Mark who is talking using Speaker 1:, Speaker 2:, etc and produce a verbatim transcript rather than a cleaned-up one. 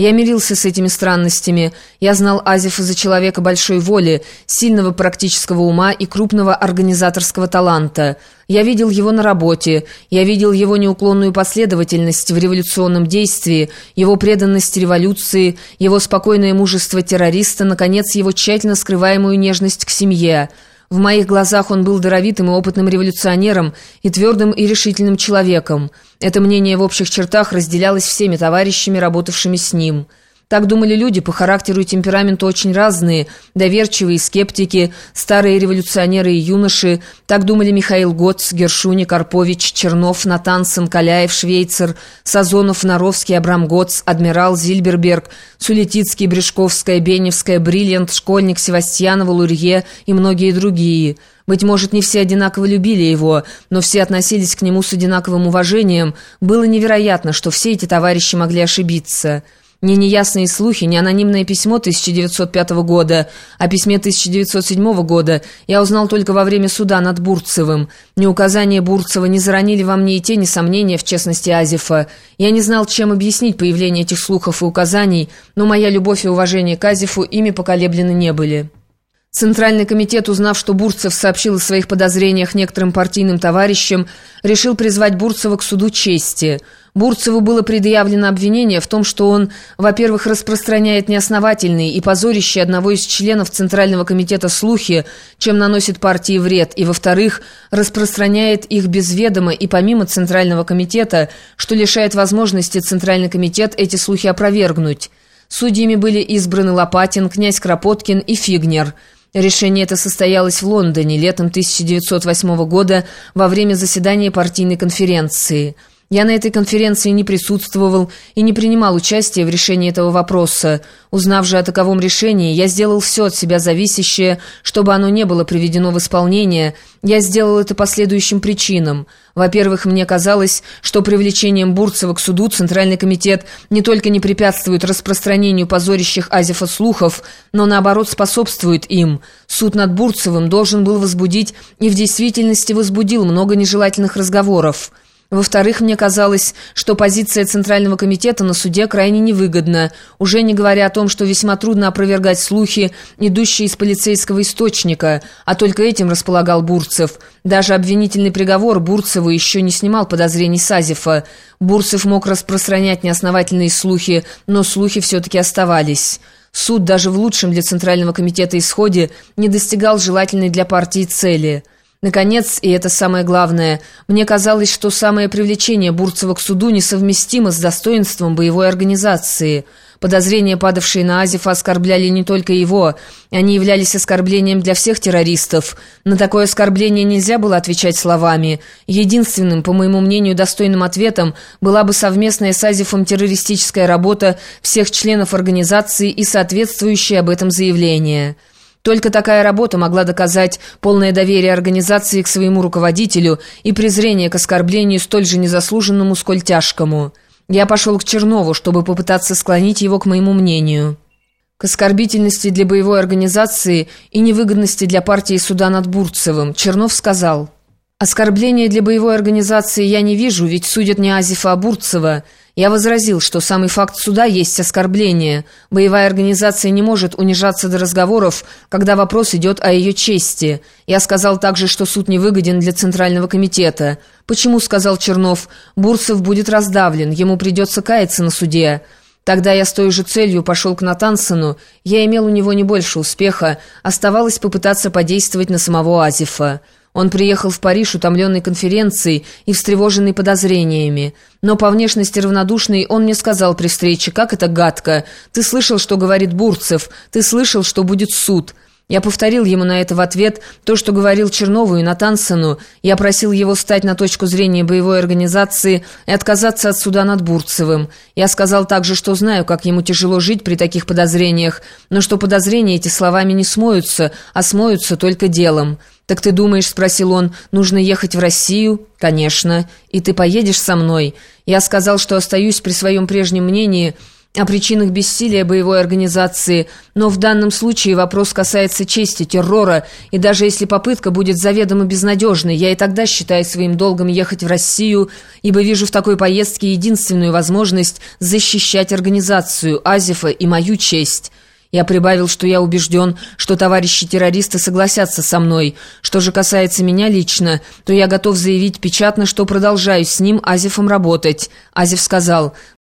Speaker 1: Я мирился с этими странностями. Я знал Азифа за человека большой воли, сильного практического ума и крупного организаторского таланта. Я видел его на работе, я видел его неуклонную последовательность в революционном действии, его преданность революции, его спокойное мужество террориста, наконец, его тщательно скрываемую нежность к семье. В моих глазах он был даровитым и опытным революционером и твердым и решительным человеком. Это мнение в общих чертах разделялось всеми товарищами, работавшими с ним. Так думали люди, по характеру и темпераменту очень разные, доверчивые скептики, старые революционеры и юноши. Так думали Михаил Гоц, Гершуни, Карпович, Чернов, Натансон, Каляев, Швейцер, Сазонов, Наровский, Абрам Гоц, Адмирал, Зильберберг, Сулетицкий, Брешковская, Беневская, Бриллиант, Школьник, Севастьянова, Лурье и многие другие. Быть может, не все одинаково любили его, но все относились к нему с одинаковым уважением. Было невероятно, что все эти товарищи могли ошибиться. Ни неясные слухи, ни анонимное письмо тысяча девятьсот пятого года, о письме тысяча девятьсот седьмого года я узнал только во время суда над Бурцевым. Ни указания Бурцева не заронили во мне и тени сомнения в честности Азифа. Я не знал, чем объяснить появление этих слухов и указаний, но моя любовь и уважение к Азифу ими поколеблены не были. Центральный комитет, узнав, что Бурцев сообщил о своих подозрениях некоторым партийным товарищам, решил призвать Бурцева к суду чести. Бурцеву было предъявлено обвинение в том, что он, во-первых, распространяет неосновательные и позорящие одного из членов Центрального комитета слухи, чем наносит партии вред, и, во-вторых, распространяет их без ведома и помимо Центрального комитета, что лишает возможности Центральный комитет эти слухи опровергнуть. Судьями были избраны Лопатин, князь Кропоткин и Фигнер. Решение это состоялось в Лондоне летом тысяча девятьсот восьмого года во время заседания партийной конференции. Я на этой конференции не присутствовал и не принимал участия в решении этого вопроса. Узнав же о таковом решении, я сделал все от себя зависящее, чтобы оно не было приведено в исполнение. Я сделал это по следующим причинам. Во-первых, мне казалось, что привлечением Бурцева к суду Центральный комитет не только не препятствует распространению позорящих Азифа слухов, но наоборот способствует им. Суд над Бурцевым должен был возбудить и в действительности возбудил много нежелательных разговоров. Во-вторых, мне казалось, что позиция Центрального комитета на суде крайне невыгодна, уже не говоря о том, что весьма трудно опровергать слухи, идущие из полицейского источника, а только этим располагал Бурцев. Даже обвинительный приговор Бурцеву еще не снимал подозрений с Азифа. Бурцев мог распространять неосновательные слухи, но слухи все-таки оставались. Суд даже в лучшем для Центрального комитета исходе не достигал желательной для партии цели. Наконец, и это самое главное, мне казалось, что самое привлечение Бурцева к суду несовместимо с достоинством боевой организации. Подозрения, падавшие на Азифа, оскорбляли не только его, они являлись оскорблением для всех террористов. На такое оскорбление нельзя было отвечать словами. Единственным, по моему мнению, достойным ответом была бы совместная с Азифом террористическая работа всех членов организации и соответствующее об этом заявление. Только такая работа могла доказать полное доверие организации к своему руководителю и презрение к оскорблению столь же незаслуженному, сколь тяжкому. Я пошел к Чернову, чтобы попытаться склонить его к моему мнению. К оскорбительности для боевой организации и невыгодности для партии суда над Бурцевым Чернов сказал: «Оскорбления для боевой организации я не вижу, ведь судят не Азифа, а Бурцева». Я возразил, что самый факт суда есть оскорбление. Боевая организация не может унижаться до разговоров, когда вопрос идет о ее чести. Я сказал также, что суд невыгоден для Центрального комитета. «Почему?» — сказал Чернов. «Бурцев будет раздавлен, ему придется каяться на суде». Тогда я с той же целью пошел к Натансону. Я имел у него не больше успеха. Оставалось попытаться подействовать на самого Азифа. Он приехал в Париж, утомленный конференцией и встревоженный подозрениями. Но по внешности равнодушный он мне сказал при встрече: «Как это гадко! Ты слышал, что говорит Бурцев? Ты слышал, что будет суд?» Я повторил ему на это в ответ то, что говорил Чернову и Натансону. Я просил его встать на точку зрения боевой организации и отказаться от суда над Бурцевым. Я сказал также, что знаю, как ему тяжело жить при таких подозрениях, но что подозрения эти словами не смоются, а смоются только делом. «Так ты думаешь, — спросил он, — нужно ехать в Россию?» «Конечно. И ты поедешь со мной?» Я сказал, что остаюсь при своем прежнем мнении, о причинах бессилия боевой организации, но в данном случае вопрос касается чести, террора, и даже если попытка будет заведомо безнадежной, я и тогда считаю своим долгом ехать в Россию, ибо вижу в такой поездке единственную возможность защищать организацию, Азефа и мою честь». Я прибавил, что я убежден, что товарищи-террористы согласятся со мной. Что же касается меня лично, то я готов заявить печатно, что продолжаю с ним, Азефом, работать. Азеф сказал: